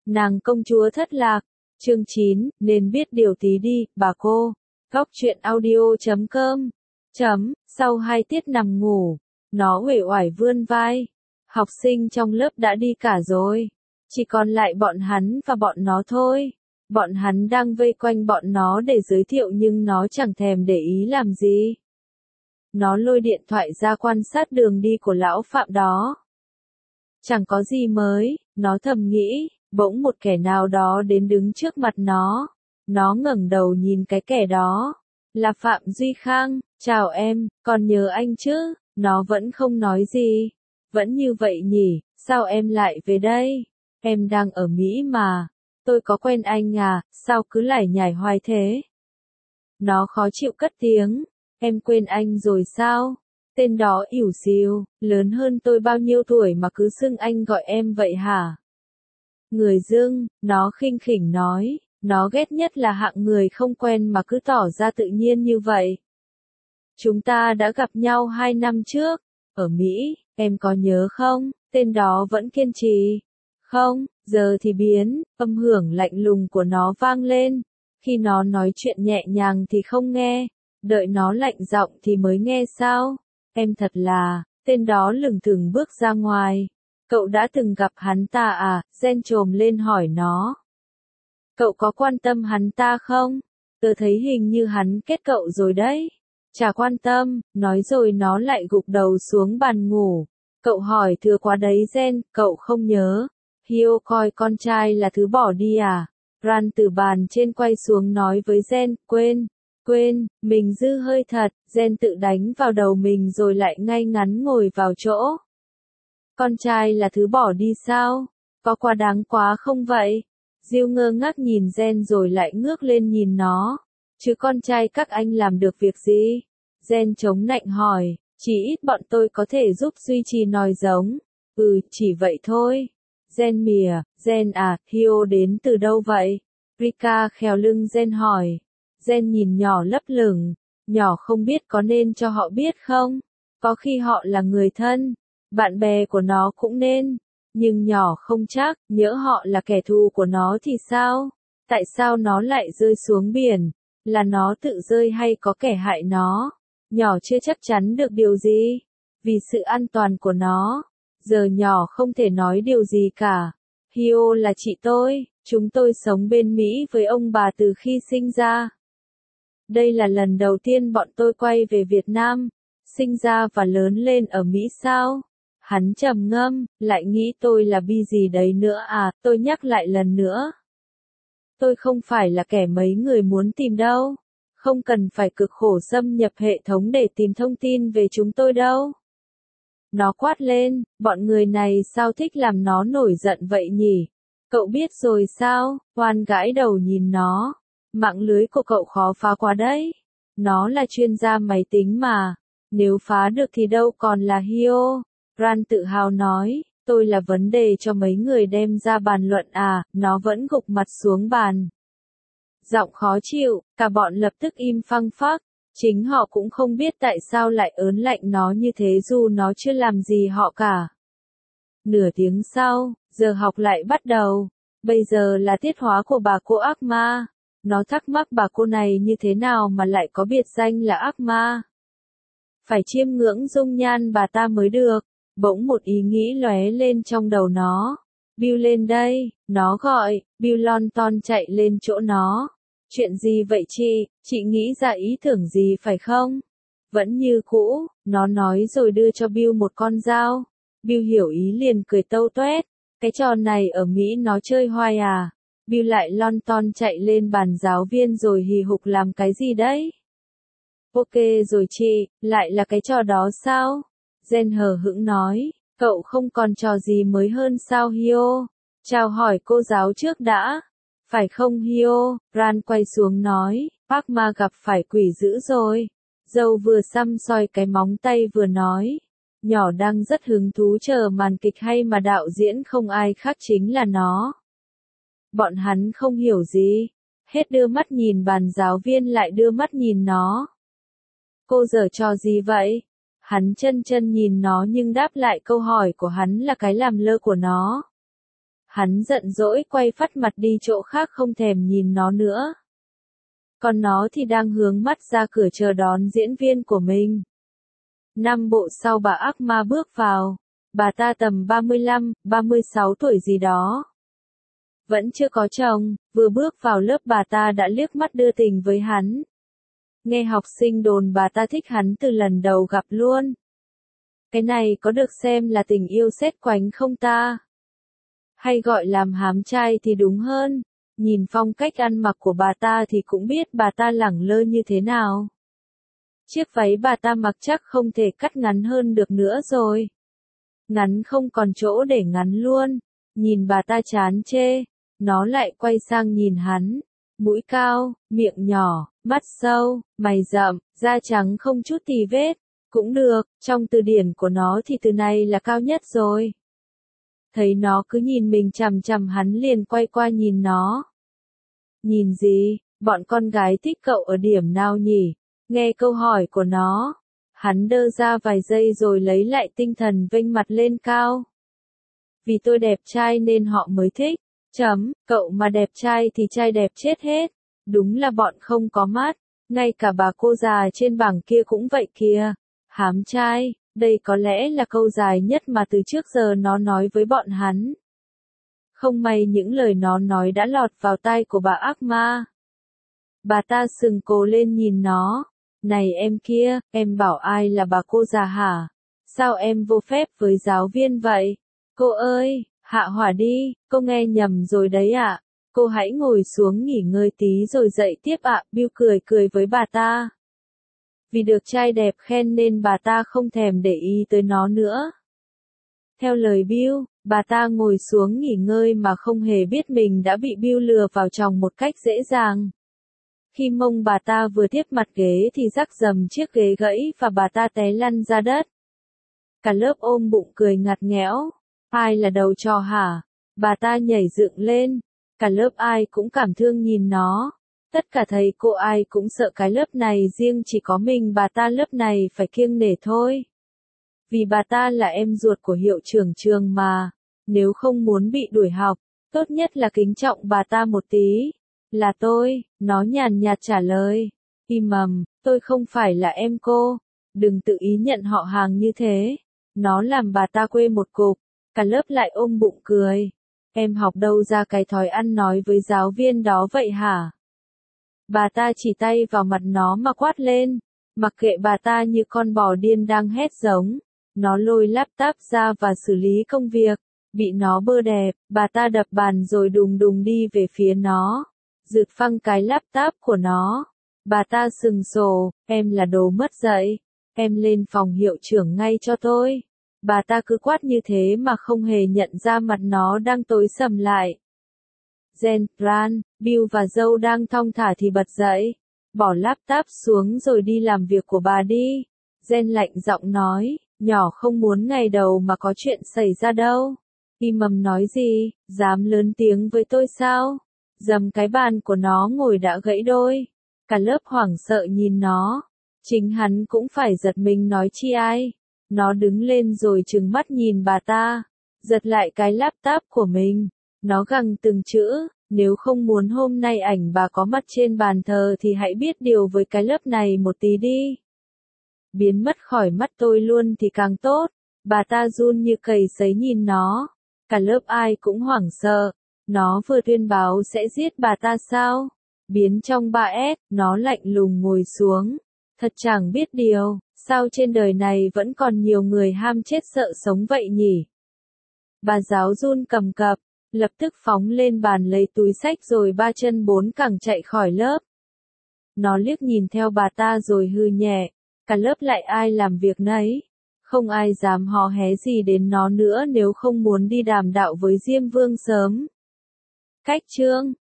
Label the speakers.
Speaker 1: Nàng công chúa thất lạc. Chương 9, nên biết điều tí đi, bà cô. Góc truyện audio.com. Sau 2 tiết nằm ngủ, nó uể oải vươn vai. Học sinh trong lớp đã đi cả rồi. Chỉ còn lại bọn hắn và bọn nó thôi. Bọn hắn đang vây quanh bọn nó để giới thiệu nhưng nó chẳng thèm để ý làm gì. Nó lôi điện thoại ra quan sát đường đi của lão Phạm đó. Chẳng có gì mới, nó thầm nghĩ, bỗng một kẻ nào đó đến đứng trước mặt nó. Nó ngẩng đầu nhìn cái kẻ đó. Là Phạm Duy Khang, chào em, còn nhớ anh chứ? Nó vẫn không nói gì. Vẫn như vậy nhỉ, sao em lại về đây? Em đang ở Mỹ mà. Tôi có quen anh à, sao cứ lải nhải hoài thế? Nó khó chịu cất tiếng. Em quên anh rồi sao? Tên đó ỉu xìu, lớn hơn tôi bao nhiêu tuổi mà cứ xưng anh gọi em vậy hả? Người dưng, nó khinh khỉnh nói, nó ghét nhất là hạng người không quen mà cứ tỏ ra tự nhiên như vậy. Chúng ta đã gặp nhau 2 năm trước, ở Mỹ, em có nhớ không? Tên đó vẫn kiên trì. Không, giờ thì biến, âm hưởng lạnh lùng của nó vang lên. Khi nó nói chuyện nhẹ nhàng thì không nghe, đợi nó lạnh giọng thì mới nghe sao? Em thật là, tên đó lững thững bước ra ngoài. Cậu đã từng gặp hắn ta à? Jen chồm lên hỏi nó. Cậu có quan tâm hắn ta không? Tớ thấy hình như hắn kết cậu rồi đấy. Chả quan tâm, nói rồi nó lại gục đầu xuống bàn ngủ. Cậu hỏi thừa quá đấy Jen, cậu không nhớ. Hio coi con trai là thứ bỏ đi à? Ran từ bàn trên quay xuống nói với Jen, quên, mình dư hơi thật. Jen tự đánh vào đầu mình rồi lại ngay ngắn ngồi vào chỗ. Con trai là thứ bỏ đi sao? Có quá đáng quá không vậy? Diêu ngơ ngác nhìn Jen rồi lại ngước lên nhìn nó. Chứ con trai các anh làm được việc gì? Jen chống nạnh hỏi, chỉ ít bọn tôi có thể giúp duy trì nòi giống. Chỉ vậy thôi. Jen mỉa, Jen à, Hio đến từ đâu vậy? Rika khèo lưng Jen hỏi. Jen nhìn nhỏ lấp lửng, nhỏ không biết có nên cho họ biết không? Có khi họ là người thân, bạn bè của nó cũng nên, nhưng nhỏ không chắc, nhỡ họ là kẻ thù của nó thì sao? Tại sao nó lại rơi xuống biển? Là nó tự rơi hay có kẻ hại nó? Nhỏ chưa chắc chắn được điều gì, vì sự an toàn của nó. Giờ nhỏ không thể nói điều gì cả. Hio là chị tôi, chúng tôi sống bên Mỹ với ông bà từ khi sinh ra. Đây là lần đầu tiên bọn tôi quay về Việt Nam, sinh ra và lớn lên ở Mỹ sao? Hắn trầm ngâm, lại nghĩ tôi là bi gì đấy nữa à, tôi nhắc lại lần nữa. Tôi không phải là kẻ mấy người muốn tìm đâu. Không cần phải cực khổ xâm nhập hệ thống để tìm thông tin về chúng tôi đâu. Nó quát lên, bọn người này sao thích làm nó nổi giận vậy nhỉ? Cậu biết rồi sao? Hoan gãi đầu nhìn nó. Mạng lưới của cậu khó phá quá đấy. Nó là chuyên gia máy tính mà. Nếu phá được thì đâu còn là Hio. Ran tự hào nói, tôi là vấn đề cho mấy người đem ra bàn luận à, nó vẫn gục mặt xuống bàn. Giọng khó chịu, cả bọn lập tức im phăng phắc. Chính họ cũng không biết tại sao lại ớn lạnh nó như thế dù nó chưa làm gì họ cả. Nửa tiếng sau, giờ học lại bắt đầu. Bây giờ là tiết hóa của bà cô ác ma. Nó thắc mắc bà cô này như thế nào mà lại có biệt danh là ác ma. Phải chiêm ngưỡng dung nhan bà ta mới được. Bỗng một ý nghĩ lóe lên trong đầu nó. Bill lên đây, nó gọi. Bill lon ton chạy lên chỗ nó. Chuyện gì vậy chị nghĩ ra ý tưởng gì phải không? Vẫn như cũ, nó nói rồi đưa cho Bill một con dao. Bill hiểu ý liền cười tâu toét. Cái trò này ở Mỹ nó chơi hoài à? Bill lại lon ton chạy lên bàn giáo viên rồi hì hục làm cái gì đấy? Ok rồi chị, lại là cái trò đó sao? Jen hờ hững nói, cậu không còn trò gì mới hơn sao Hio? Chào hỏi cô giáo trước đã. Phải không Hio? Ran quay xuống nói, Park Ma gặp phải quỷ dữ rồi. Dâu vừa xăm soi cái móng tay vừa nói. Nhỏ đang rất hứng thú chờ màn kịch hay mà đạo diễn không ai khác chính là nó. Bọn hắn không hiểu gì. Hết đưa mắt nhìn bàn giáo viên lại đưa mắt nhìn nó. Cô giở trò gì vậy? Hắn chân nhìn nó nhưng đáp lại câu hỏi của hắn là cái làm lơ của nó. Hắn giận dỗi quay phắt mặt đi chỗ khác không thèm nhìn nó nữa. Còn nó thì đang hướng mắt ra cửa chờ đón diễn viên của mình. 5 bộ sau bà ác ma bước vào. Bà ta tầm 35, 36 tuổi gì đó. Vẫn chưa có chồng, vừa bước vào lớp bà ta đã liếc mắt đưa tình với hắn. Nghe học sinh đồn bà ta thích hắn từ lần đầu gặp luôn. Cái này có được xem là tình yêu sét quánh không ta? Hay gọi làm hám trai thì đúng hơn. Nhìn phong cách ăn mặc của bà ta thì cũng biết bà ta lẳng lơ như thế nào. Chiếc váy bà ta mặc chắc không thể cắt ngắn hơn được nữa rồi. Ngắn không còn chỗ để ngắn luôn. Nhìn bà ta chán chê, nó lại quay sang nhìn hắn. Mũi cao, miệng nhỏ, mắt sâu, mày rậm, da trắng không chút tì vết. Cũng được, trong từ điển của nó thì từ này là cao nhất rồi. Thấy nó cứ nhìn mình chằm chằm hắn liền quay qua nhìn nó. Nhìn gì, bọn con gái thích cậu ở điểm nào nhỉ? Nghe câu hỏi của nó, hắn đơ ra vài giây rồi lấy lại tinh thần vênh mặt lên cao. Vì tôi đẹp trai nên họ mới thích. Cậu mà đẹp trai thì trai đẹp chết hết. Đúng là bọn không có mắt. Ngay cả bà cô già trên bảng kia cũng vậy kìa. Hám trai, đây có lẽ là câu dài nhất mà từ trước giờ nó nói với bọn hắn. Không may những lời nó nói đã lọt vào tai của bà ác ma. Bà ta sừng cổ lên nhìn nó. Này em kia, em bảo ai là bà cô già hả? Sao em vô phép với giáo viên vậy? Cô ơi, hạ hỏa đi, cô nghe nhầm rồi đấy ạ. Cô hãy ngồi xuống nghỉ ngơi tí rồi dậy tiếp ạ. Bill cười cười với bà ta. Vì được trai đẹp khen nên bà ta không thèm để ý tới nó nữa. Theo lời Bill, bà ta ngồi xuống nghỉ ngơi mà không hề biết mình đã bị Bill lừa vào chồng một cách dễ dàng. Khi mông bà ta vừa tiếp mặt ghế thì rắc rầm chiếc ghế gãy và bà ta té lăn ra đất. Cả lớp ôm bụng cười ngặt nghẽo. Ai là đầu trò hả? Bà ta nhảy dựng lên. Cả lớp ai cũng cảm thương nhìn nó. Tất cả thầy cô ai cũng sợ cái lớp này riêng chỉ có mình bà ta lớp này phải kiêng nể thôi. Vì bà ta là em ruột của hiệu trưởng trường mà. Nếu không muốn bị đuổi học, tốt nhất là kính trọng bà ta một tí. Là tôi, nó nhàn nhạt trả lời. Im mầm, tôi không phải là em cô. Đừng tự ý nhận họ hàng như thế. Nó làm bà ta quê một cục. Cả lớp lại ôm bụng cười. Em học đâu ra cái thói ăn nói với giáo viên đó vậy hả? Bà ta chỉ tay vào mặt nó mà quát lên. Mặc kệ bà ta như con bò điên đang hét giống. Nó lôi laptop ra và xử lý công việc. Bị nó bơ đẹp, bà ta đập bàn rồi đùng đùng đi về phía nó. Rực phăng cái laptop của nó. Bà ta sừng sồ, em là đồ mất dạy. Em lên phòng hiệu trưởng ngay cho tôi. Bà ta cứ quát như thế mà không hề nhận ra mặt nó đang tối sầm lại. Jen, Ran, Bill và Joe đang thong thả thì bật dậy. Bỏ laptop xuống rồi đi làm việc của bà đi. Jen lạnh giọng nói, nhỏ không muốn ngày đầu mà có chuyện xảy ra đâu. Im mầm nói gì, dám lớn tiếng với tôi sao? Dầm cái bàn của nó ngồi đã gãy đôi. Cả lớp hoảng sợ nhìn nó. Chính hắn cũng phải giật mình nói chi ai. Nó đứng lên rồi trừng mắt nhìn bà ta. Giật lại cái laptop của mình. Nó gằn từng chữ, nếu không muốn hôm nay ảnh bà có mặt trên bàn thờ thì hãy biết điều với cái lớp này một tí đi. Biến mất khỏi mắt tôi luôn thì càng tốt. Bà ta run như cầy sấy nhìn nó. Cả lớp ai cũng hoảng sợ. Nó vừa tuyên báo sẽ giết bà ta sao? Biến trong 3S, nó lạnh lùng ngồi xuống. Thật chẳng biết điều, sao trên đời này vẫn còn nhiều người ham chết sợ sống vậy nhỉ? Bà giáo run cầm cập, lập tức phóng lên bàn lấy túi xách rồi ba chân bốn cẳng chạy khỏi lớp. Nó liếc nhìn theo bà ta rồi hừ nhẹ, cả lớp lại ai làm việc nấy. Không ai dám hò hé gì đến nó nữa nếu không muốn đi đàm đạo với Diêm Vương sớm. Cách chương